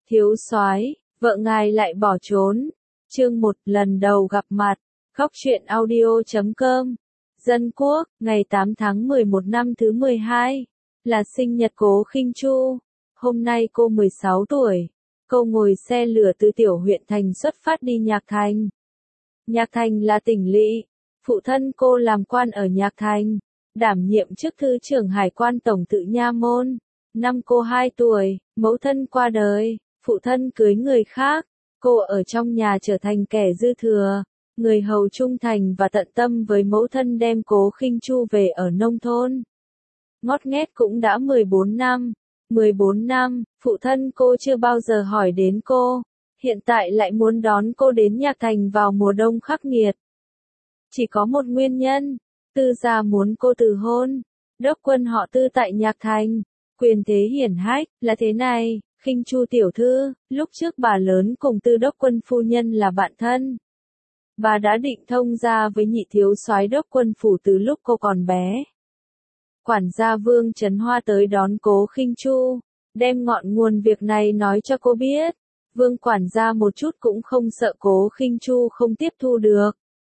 Thiếu soái, vợ ngài lại bỏ trốn. Chương 1, lần đầu gặp mặt. Góc truyện audio.com. Dân quốc, ngày 8 tháng 11 năm thứ 12, là sinh nhật Cố Khinh Chu. Hôm nay cô 16 tuổi. Cô ngồi xe lửa từ tiểu huyện thành xuất phát đi Nhạc Thành. Nhạc Thành là tỉnh lỵ. Phụ thân cô làm quan ở Nhạc Thành, đảm nhiệm chức thứ trưởng Hải quan tổng tự nha môn. Năm cô 2 tuổi, mẫu thân qua đời, phụ thân cưới người khác. Cô ở trong nhà trở thành kẻ dư thừa, người hầu trung thành và tận tâm với mẫu thân đem Cố Khinh Chu về ở nông thôn. Ngót nghét cũng đã 14 năm. 14 năm, phụ thân cô chưa bao giờ hỏi đến cô, hiện tại lại muốn đón cô đến Nhạc Thành vào mùa đông khắc nghiệt. Chỉ có một nguyên nhân, Tư gia muốn cô từ hôn. Đốc quân họ Tư tại Nhạc Thành, quyền thế hiển hách, là thế này, Khinh Chu tiểu thư, lúc trước bà lớn cùng Tư đốc quân phu nhân là bạn thân. Bà đã định thông gia với nhị thiếu soái đốc quân phủ từ lúc cô còn bé. Quản gia Vương Trấn Hoa tới đón Cố Khinh Chu, đem ngọn nguồn việc này nói cho cô biết. Vương quản gia một chút cũng không sợ Cố Khinh Chu không tiếp thu được.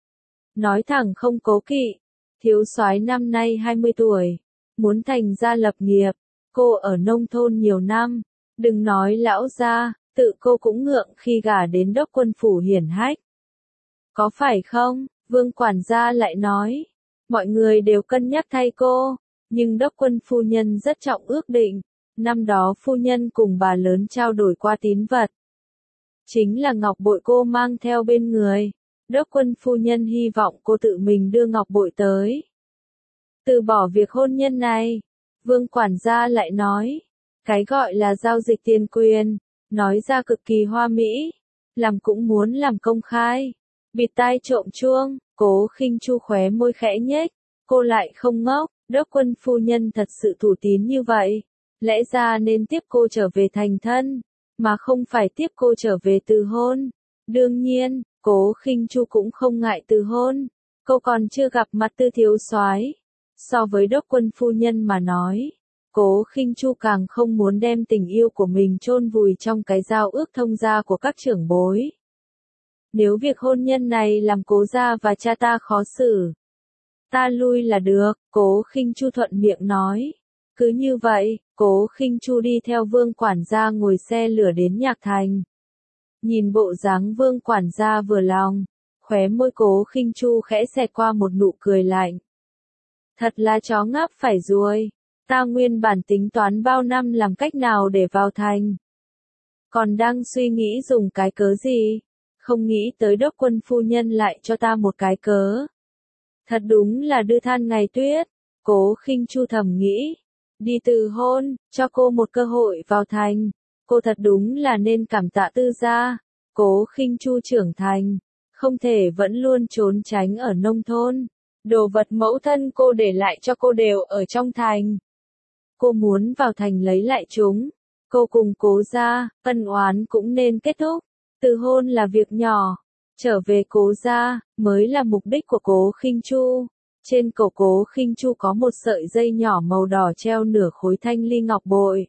Nói thẳng không cố kỵ, thiếu soái năm nay 20 tuổi, muốn thành gia lập nghiệp, cô ở nông thôn nhiều năm, đừng nói lão gia, tự cô cũng ngượng khi gả đến đốc quân phủ hiển hách. Có phải không? Vương quản gia lại nói, mọi người đều cân nhắc thay cô, nhưng đốc quân phu nhân rất trọng ước định, năm đó phu nhân cùng bà lớn trao đổi qua tín vật. Chính là ngọc bội cô mang theo bên người. Đốc quân phu nhân hy vọng cô tự mình đưa ngọc bội tới. Từ bỏ việc hôn nhân này, Vương quản gia lại nói, cái gọi là giao dịch tiền quyền, nói ra cực kỳ hoa mỹ, làm cũng muốn làm công khai. Bịt tai trộm chuông, Cố Khinh Chu khóe môi khẽ nhếch, cô lại không ngốc, đốc quân phu nhân thật sự thủ tín như vậy, lẽ ra nên tiếp cô trở về thành thân, mà không phải tiếp cô trở về từ hôn. Đương nhiên, Cố Khinh Chu cũng không ngại từ hôn, cô còn chưa gặp mặt Tư thiếu soái. So với đốc quân phu nhân mà nói, Cố Khinh Chu càng không muốn đem tình yêu của mình chôn vùi trong cái giao ước thông gia của các trưởng bối. Nếu việc hôn nhân này làm cố gia và cha ta khó xử, ta lui là được, Cố Khinh Chu thuận miệng nói. Cứ như vậy, Cố Khinh Chu đi theo Vương quản gia ngồi xe lửa đến Nhạc Thành. Nhìn bộ dáng Vương quản gia vừa lòng, khóe môi Cố Khinh Chu khẽ xẹt qua một nụ cười lạnh. Thật là chó ngáp phải ruồi, ta nguyên bản tính toán bao năm làm cách nào để vào thành. Còn đang suy nghĩ dùng cái cớ gì, không nghĩ tới đốc quân phu nhân lại cho ta một cái cớ. Thật đúng là đưa than ngày tuyết, Cố Khinh Chu thầm nghĩ. Đi từ hôn, cho cô một cơ hội vào thành. Cô thật đúng là nên cảm tạ Tư gia. Cố Khinh Chu trưởng thành, không thể vẫn luôn trốn tránh ở nông thôn. Đồ vật mẫu thân cô để lại cho cô đều ở trong thành. Cô muốn vào thành lấy lại chúng. Cô cùng Cố gia, ân oán cũng nên kết thúc. Từ hôn là việc nhỏ, trở về Cố gia mới là mục đích của Cố Khinh Chu. Trên cổ Cố Khinh Chu có một sợi dây nhỏ màu đỏ treo nửa khối thanh ly ngọc bội.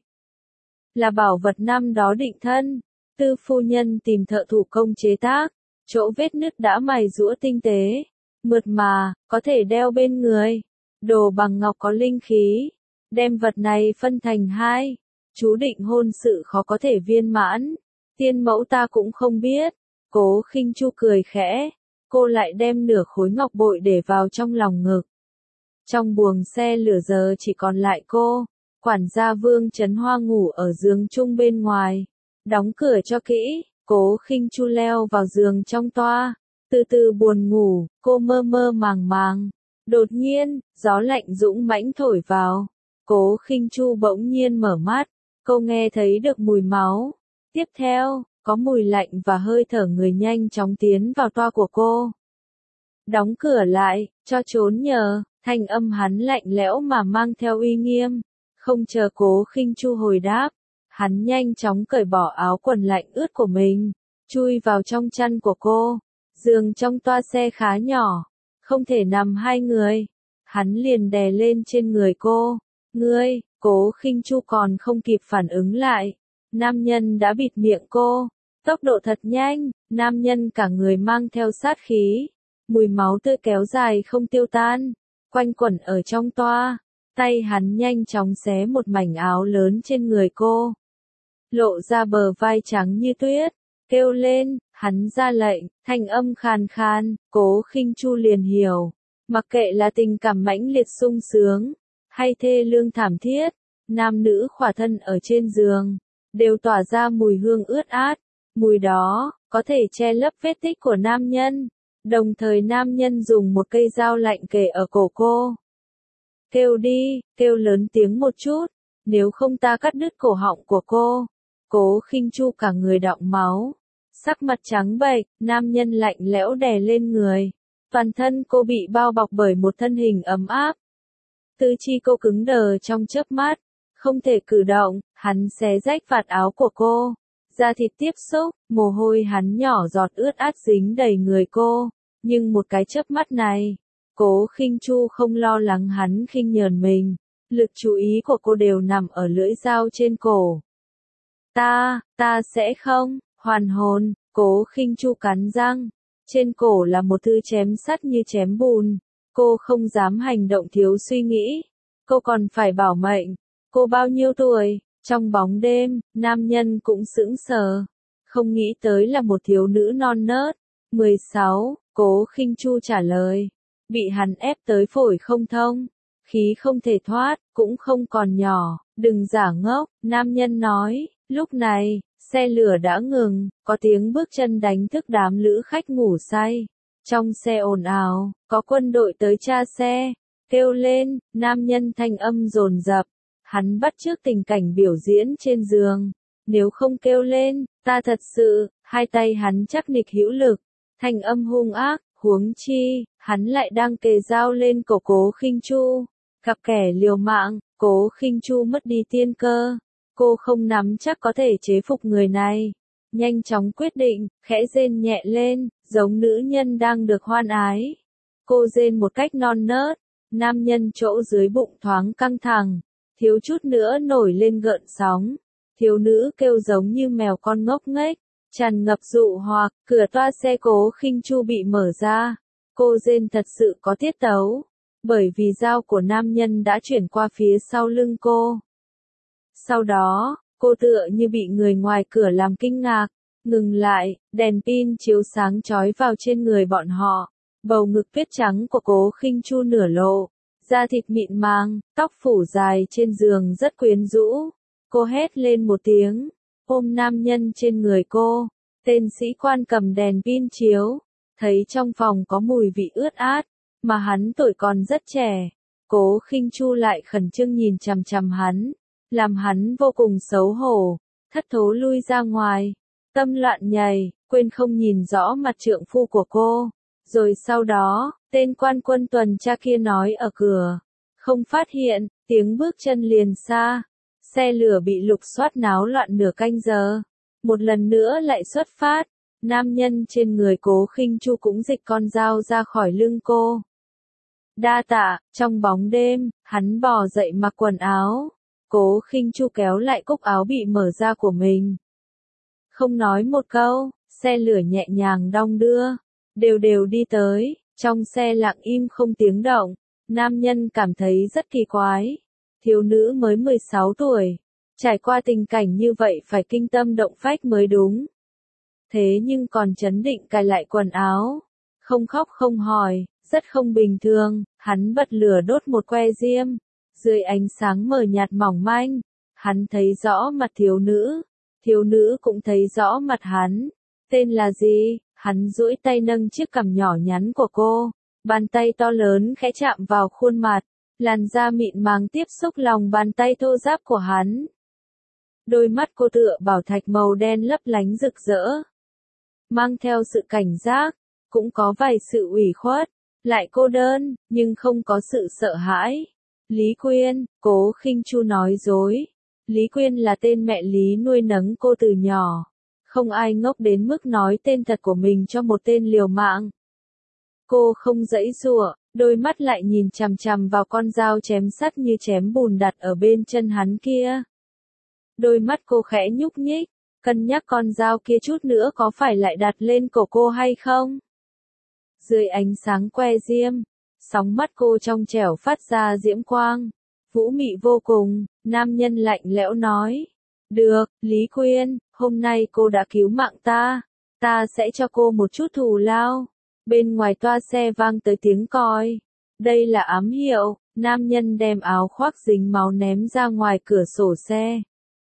Là bảo vật năm đó định thân, Tư phu nhân tìm thợ thủ công chế tác, chỗ vết nứt đã mài giũa tinh tế, mượt mà, có thể đeo bên người. Đồ bằng ngọc có linh khí, đem vật này phân thành hai, chú định hôn sự khó có thể viên mãn. Tiên mẫu ta cũng không biết. Cố Khinh Chu cười khẽ, cô lại đem nửa khối ngọc bội để vào trong lòng ngực. Trong buồng xe lửa giờ chỉ còn lại cô, quản gia Vương Trấn Hoa ngủ ở giường chung bên ngoài, đóng cửa cho kỹ. Cố Khinh Chu leo vào giường trong toa, từ từ buồn ngủ, cô mơ mơ màng màng. Đột nhiên, gió lạnh dũng mãnh thổi vào. Cố Khinh Chu bỗng nhiên mở mắt, cô nghe thấy được mùi máu. Tiếp theo, có mùi lạnh và hơi thở người nhanh chóng tiến vào toa của cô. Đóng cửa lại, cho trốn nhờ, thanh âm hắn lạnh lẽo mà mang theo uy nghiêm. Không chờ Cố Khinh Chu hồi đáp, hắn nhanh chóng cởi bỏ áo quần lạnh ướt của mình, chui vào trong chăn của cô. Giường trong toa xe khá nhỏ, không thể nằm hai người. Hắn liền đè lên trên người cô. Ngươi, Cố Khinh Chu còn không kịp phản ứng lại. nam nhân đã bịt miệng cô. Tốc độ thật nhanh, nam nhân cả người mang theo sát khí. Mùi máu tươi kéo dài không tiêu tan, quanh quẩn ở trong toa. Tay hắn nhanh chóng xé một mảnh áo lớn trên người cô. Lộ ra bờ vai trắng như tuyết. Kêu lên, hắn ra lệnh, thanh âm khàn khàn, Cố Khinh Chu liền hiểu. Mặc kệ là tình cảm mãnh liệt sung sướng, hay thê lương thảm thiết, nam nữ khỏa thân ở trên giường, đều tỏa ra mùi hương ướt át. Mùi đó, có thể che lấp vết tích của nam nhân. Đồng thời nam nhân dùng một cây dao lạnh kề ở cổ cô. Kêu đi, kêu lớn tiếng một chút, nếu không ta cắt đứt cổ họng của cô. Cố Khinh Chu cả người đọng máu, sắc mặt trắng bệch, nam nhân lạnh lẽo đè lên người. Toàn thân cô bị bao bọc bởi một thân hình ấm áp. Tứ chi cô cứng đờ trong chớp mắt, không thể cử động, hắn xé rách vạt áo của cô. Da thịt tiếp xúc, mồ hôi hắn nhỏ giọt ướt át dính đầy người cô. Nhưng một cái chớp mắt này, Cố Khinh Chu không lo lắng hắn khinh nhờn mình. Lực chú ý của cô đều nằm ở lưỡi dao trên cổ. Ta sẽ không, hoàn hồn, Cố Khinh Chu cắn răng. Trên cổ là một thứ chém sắt như chém bùn. Cô không dám hành động thiếu suy nghĩ. Cô còn phải bảo mệnh. Cô bao nhiêu tuổi? Trong bóng đêm, nam nhân cũng sững sờ. Không nghĩ tới là một thiếu nữ non nớt. 16, Cố Khinh Chu trả lời. Bị hắn ép tới phổi không thông. Khí không thể thoát, cũng không còn nhỏ. Đừng giả ngốc, nam nhân nói. Lúc này, xe lửa đã ngừng, có tiếng bước chân đánh thức đám lữ khách ngủ say. Trong xe ồn ào, có quân đội tới tra xe. Kêu lên, nam nhân thanh âm dồn dập. Hắn bắt chước tình cảnh biểu diễn trên giường. Nếu không kêu lên, ta thật sự, hai tay hắn chắc nịch hữu lực. Thanh âm hung ác, huống chi, hắn lại đang kề dao lên cổ Cố Khinh Chu. Gặp kẻ liều mạng, Cố Khinh Chu mất đi tiên cơ. Cô không nắm chắc có thể chế phục người này. Nhanh chóng quyết định, khẽ rên nhẹ lên, giống nữ nhân đang được hoan ái. Cô rên một cách non nớt, nam nhân chỗ dưới bụng thoáng căng thẳng, thiếu chút nữa nổi lên gợn sóng. Thiếu nữ kêu giống như mèo con ngốc nghếch, tràn ngập dụ hoặc, cửa toa xe Cố Khinh Chu bị mở ra. Cô rên thật sự có tiết tấu, bởi vì dao của nam nhân đã chuyển qua phía sau lưng cô. Sau đó, cô tựa như bị người ngoài cửa làm kinh ngạc, ngừng lại, đèn pin chiếu sáng chói vào trên người bọn họ. Bầu ngực tuyết trắng của Cố Khinh Chu nửa lộ, da thịt mịn màng, tóc phủ dài trên giường rất quyến rũ. Cô hét lên một tiếng, ôm nam nhân trên người cô. Tên sĩ quan cầm đèn pin chiếu, thấy trong phòng có mùi vị ướt át, mà hắn tuổi còn rất trẻ. Cố Khinh Chu lại khẩn trương nhìn chằm chằm hắn, làm hắn vô cùng xấu hổ, thất thố lui ra ngoài. Tâm loạn nhảy, quên không nhìn rõ mặt trượng phu của cô. Rồi sau đó, tên quan quân tuần tra kia nói ở cửa. Không phát hiện, tiếng bước chân liền xa. Xe lửa bị lục soát náo loạn nửa canh giờ. Một lần nữa lại xuất phát. Nam nhân trên người Cố Khinh Chu cũng dịch con dao ra khỏi lưng cô. Đa tạ, trong bóng đêm, hắn bò dậy mặc quần áo. Cố Khinh Chu kéo lại cúc áo bị mở ra của mình. Không nói một câu, xe lửa nhẹ nhàng đong đưa, đều đều đi tới, trong xe lặng im không tiếng động. Nam nhân cảm thấy rất kỳ quái. Thiếu nữ mới 16 tuổi, trải qua tình cảnh như vậy phải kinh tâm động phách mới đúng. Thế nhưng còn trấn định cài lại quần áo, không khóc không hỏi, rất không bình thường. Hắn bật lửa đốt một que diêm, dưới ánh sáng mờ nhạt mỏng manh, hắn thấy rõ mặt thiếu nữ cũng thấy rõ mặt hắn. Tên là gì? Hắn duỗi tay nâng chiếc cằm nhỏ nhắn của cô, bàn tay to lớn khẽ chạm vào khuôn mặt, làn da mịn màng tiếp xúc lòng bàn tay thô ráp của hắn. Đôi mắt cô tựa bảo thạch màu đen lấp lánh rực rỡ, mang theo sự cảnh giác, cũng có vài sự ủy khuất, lại cô đơn, nhưng không có sự sợ hãi. Lý Quyên, Cố Khinh Chu nói dối. Lý Quyên là tên mẹ Lý nuôi nấng cô từ nhỏ. Không ai ngốc đến mức nói tên thật của mình cho một tên liều mạng. Cô không giãy giụa, đôi mắt lại nhìn chằm chằm vào con dao chém sắt như chém bùn đặt ở bên chân hắn kia. Đôi mắt cô khẽ nhúc nhích, cân nhắc con dao kia chút nữa có phải lại đặt lên cổ cô hay không. Dưới ánh sáng que diêm, sóng mắt cô trong trẻo phát ra diễm quang, vũ mị vô cùng. Nam nhân lạnh lẽo nói, được, Lý Quyên, hôm nay cô đã cứu mạng ta sẽ cho cô một chút thù lao. Bên ngoài toa xe vang tới tiếng còi. Đây là ám hiệu. Nam nhân đem áo khoác dính máu ném ra ngoài cửa sổ xe.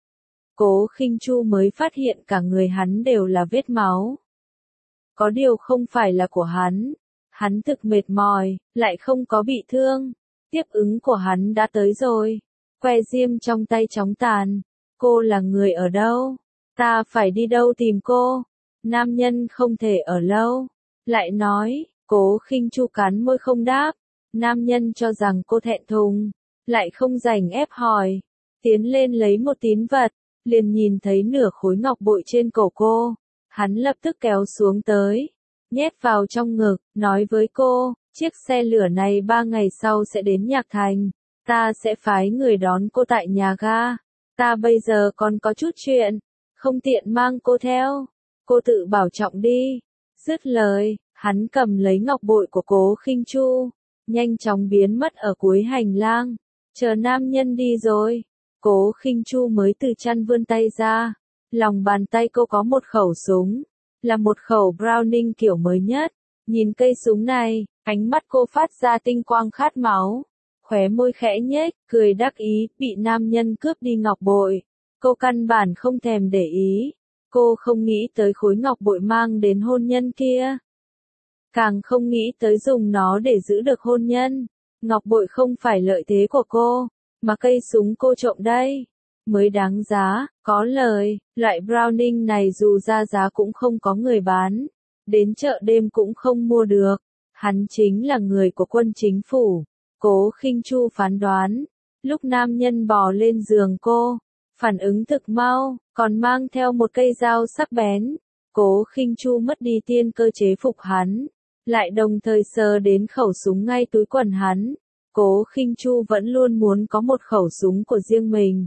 Cố Khinh Chu mới phát hiện cả người hắn đều là vết máu. Có điều không phải là của hắn. Hắn thực mệt mỏi, lại không có bị thương. Tiếp ứng của hắn đã tới rồi. Que diêm trong tay chóng tàn. Cô là người ở đâu? Ta phải đi đâu tìm cô? Nam nhân không thể ở lâu. Lại nói, Cố Khinh Chu cắn môi không đáp. Nam nhân cho rằng cô thẹn thùng, lại không rảnh ép hỏi. Tiến lên lấy một tín vật, liền nhìn thấy nửa khối ngọc bội trên cổ cô. Hắn lập tức kéo xuống tới, nhét vào trong ngực, nói với cô, chiếc xe lửa này 3 ngày sau sẽ đến Nhạc Thành. Ta sẽ phái người đón cô tại nhà ga. Ta bây giờ còn có chút chuyện, không tiện mang cô theo. Cô tự bảo trọng đi. Dứt lời, hắn cầm lấy ngọc bội của Cố Khinh Chu, nhanh chóng biến mất ở cuối hành lang. Chờ nam nhân đi rồi, Cố Khinh Chu mới từ chăn vươn tay ra. Lòng bàn tay cô có một khẩu súng, là một khẩu Browning kiểu mới nhất. Nhìn cây súng này, ánh mắt cô phát ra tinh quang khát máu. Khóe môi khẽ nhếch, cười đắc ý, bị nam nhân cướp đi ngọc bội. Cô căn bản không thèm để ý. Cô không nghĩ tới khối ngọc bội mang đến hôn nhân kia. Càng không nghĩ tới dùng nó để giữ được hôn nhân. Ngọc bội không phải lợi thế của cô, mà cây súng cô trộm đây mới đáng giá. Có lời, loại Browning này dù ra giá cũng không có người bán. Đến chợ đêm cũng không mua được. Hắn chính là người của quân chính phủ. Cố Khinh Chu phán đoán. Lúc nam nhân bò lên giường cô, phản ứng thực mau, còn mang theo một cây dao sắc bén. Cố Khinh Chu mất đi tiên cơ chế phục hắn, lại đồng thời sờ đến khẩu súng ngay túi quần hắn. Cố Khinh Chu vẫn luôn muốn có một khẩu súng của riêng mình.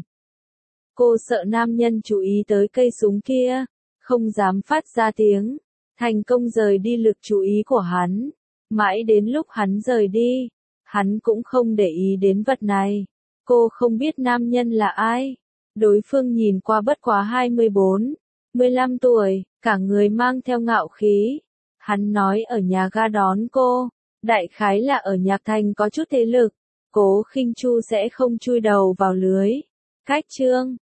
Cô sợ nam nhân chú ý tới cây súng kia, không dám phát ra tiếng, thành công rời đi lực chú ý của hắn. Mãi đến lúc hắn rời đi, hắn cũng không để ý đến vật này. Cô không biết nam nhân là ai. Đối phương nhìn qua bất quá 24, 15 tuổi, cả người mang theo ngạo khí. Hắn nói ở nhà ga đón cô, đại khái là ở Nhạc Thành có chút thế lực. Cố Khinh Chu sẽ không chui đầu vào lưới. Cách chương